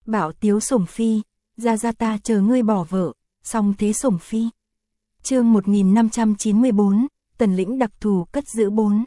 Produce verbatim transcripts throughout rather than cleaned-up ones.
Bảo tiếu sủng phi, ra ra ta chờ ngươi bỏ vợ, song thế sủng phi. Chương một nghìn năm trăm chín mươi bốn, Tần lĩnh đặc thù cất giữ bốn.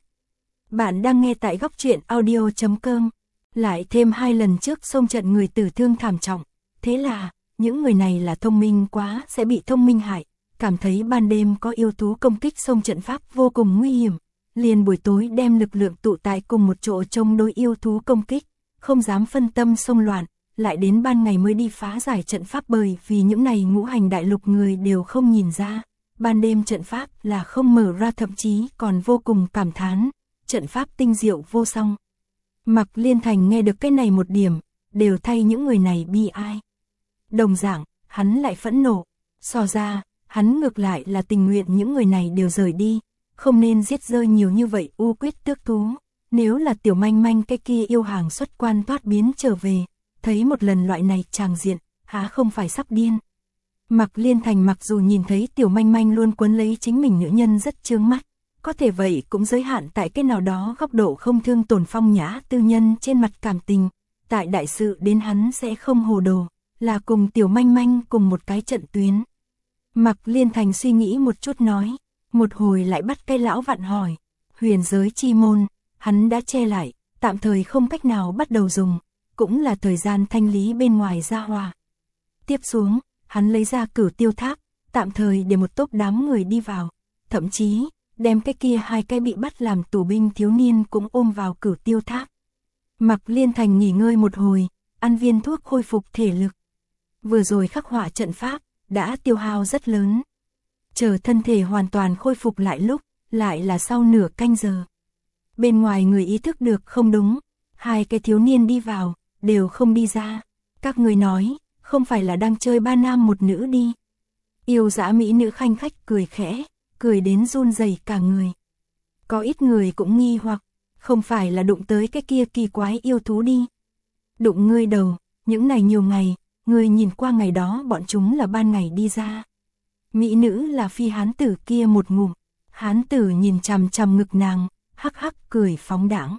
Bạn đang nghe tại góc truyện audio chấm com. Lại thêm hai lần trước xông trận người tử thương thảm trọng, thế là, những người này là thông minh quá sẽ bị thông minh hại, cảm thấy ban đêm có yêu thú công kích xông trận pháp vô cùng nguy hiểm, liền buổi tối đem lực lượng tụ tại cùng một chỗ chống đối yêu thú công kích, không dám phân tâm xông loạn, lại đến ban ngày mới đi phá giải trận pháp bởi vì những này ngũ hành đại lục người đều không nhìn ra, ban đêm trận pháp là không mở ra thậm chí còn vô cùng cảm thán, trận pháp tinh diệu vô song. Mạc Liên Thành nghe được cái này một điểm, đều thay những người này bi ai. Đồng dạng, hắn lại phẫn nộ, so ra, hắn ngược lại là tình nguyện những người này đều rời đi, không nên giết rơi nhiều như vậy u quyết tước thú. Nếu là tiểu manh manh cái kia yêu hàng xuất quan thoát biến trở về, thấy một lần loại này tràng diện, há không phải sắp điên. Mạc Liên Thành mặc dù nhìn thấy tiểu manh manh luôn quấn lấy chính mình nữ nhân rất chướng mắt, có thể vậy cũng giới hạn tại cái nào đó góc độ không thương tổn phong nhã tư nhân trên mặt cảm tình, tại đại sự đến hắn sẽ không hồ đồ, là cùng tiểu manh manh cùng một cái trận tuyến. Mạc Liên Thành suy nghĩ một chút nói, một hồi lại bắt cái lão vặn hỏi, huyền giới chi môn, hắn đã che lại, tạm thời không cách nào bắt đầu dùng, cũng là thời gian thanh lý bên ngoài ra hòa. Tiếp xuống, hắn lấy ra Cửu Tiêu Tháp, tạm thời để một tốp đám người đi vào, thậm chí, đem cái kia hai cái bị bắt làm tù binh thiếu niên cũng ôm vào Cửu Tiêu Tháp. Mạc Liên Thành nghỉ ngơi một hồi, ăn viên thuốc khôi phục thể lực. Vừa rồi khắc họa trận pháp, đã tiêu hao rất lớn. Chờ thân thể hoàn toàn khôi phục lại lúc, lại là sau nửa canh giờ. Bên ngoài người ý thức được không đúng, hai cái thiếu niên đi vào, đều không đi ra. Các người nói, không phải là đang chơi ba nam một nữ đi. Yêu dã mỹ nữ khanh khách cười khẽ, cười đến run rẩy cả người. Có ít người cũng nghi hoặc, không phải là đụng tới cái kia kỳ quái yêu thú đi. Đụng ngươi đầu, những này nhiều ngày, ngươi nhìn qua ngày đó bọn chúng là ban ngày đi ra. Mỹ nữ là phi hán tử kia một ngụm, hán tử nhìn chằm chằm ngực nàng, hắc hắc cười phóng đãng.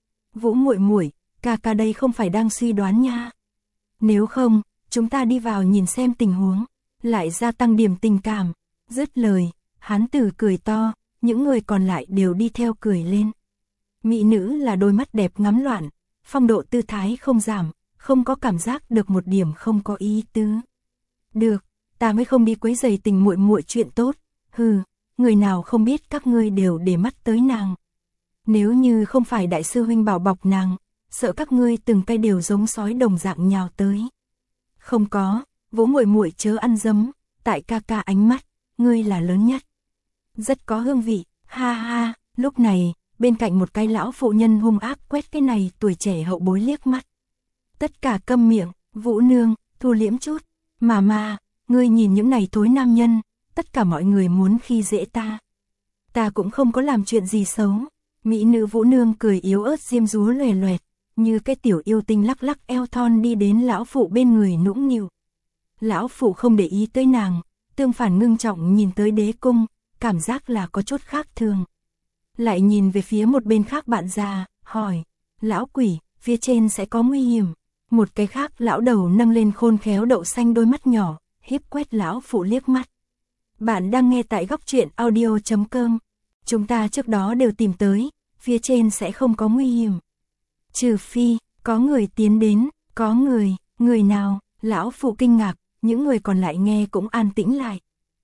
Vũ muội muội, ca ca đây không phải đang suy đoán nha. Nếu không, chúng ta đi vào nhìn xem tình huống, lại gia tăng điểm tình cảm. Dứt lời, hán tử cười to, những người còn lại đều đi theo cười lên. Mỹ nữ là đôi mắt đẹp ngắm loạn, phong độ tư thái không giảm, không có cảm giác được một điểm không có ý tứ. Được, ta mới không đi quấy rầy tình muội muội chuyện tốt, hừ, người nào không biết các ngươi đều để mắt tới nàng. Nếu như không phải đại sư huynh bảo bọc nàng, sợ các ngươi từng cây đều giống sói đồng dạng nhào tới. Không có, Vũ muội muội chớ ăn dấm, tại ca ca ánh mắt, ngươi là lớn nhất. Rất có hương vị, ha ha, lúc này, bên cạnh một cái lão phụ nhân hung ác quét cái này tuổi trẻ hậu bối liếc mắt. Tất cả câm miệng, Vũ nương, thu liễm chút, mà mà, ngươi nhìn những này thối nam nhân, tất cả mọi người muốn khi dễ ta. Ta cũng không có làm chuyện gì xấu. Mỹ nữ Vũ nương cười yếu ớt diêm dúa loè loẹt, như cái tiểu yêu tinh lắc lắc eo thon đi đến lão phụ bên người nũng nịu. Lão phụ không để ý tới nàng, tương phản ngưng trọng nhìn tới đế cung, cảm giác là có chút khác thường. Lại nhìn về phía một bên khác bạn già, hỏi, lão quỷ, phía trên sẽ có nguy hiểm. Một cái khác lão đầu nâng lên khôn khéo đậu xanh đôi mắt nhỏ, hiếp quét lão phụ liếc mắt. Bạn đang nghe tại góc truyện audio chấm com. Chúng ta trước đó đều tìm tới, phía trên sẽ không có nguy hiểm. Trừ phi, có người tiến đến, có người, người nào, lão phụ kinh ngạc, những người còn lại nghe cũng an tĩnh lại.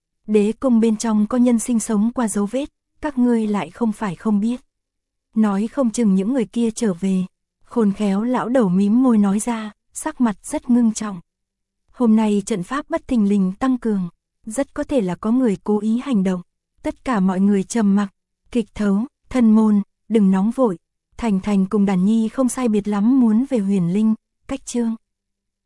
Đế cung bên trong có nhân sinh sống qua dấu vết, các ngươi lại không phải không biết. Nói không chừng những người kia trở về, khôn khéo lão đầu mím môi nói ra, sắc mặt rất ngưng trọng. Hôm nay trận pháp bất thình lình tăng cường, rất có thể là có người cố ý hành động. Tất cả mọi người trầm mặc, kịch thấu, thân môn, đừng nóng vội. Thành Thành cùng Đàn Nhi không sai biệt lắm muốn về Huyền Linh, cách chương.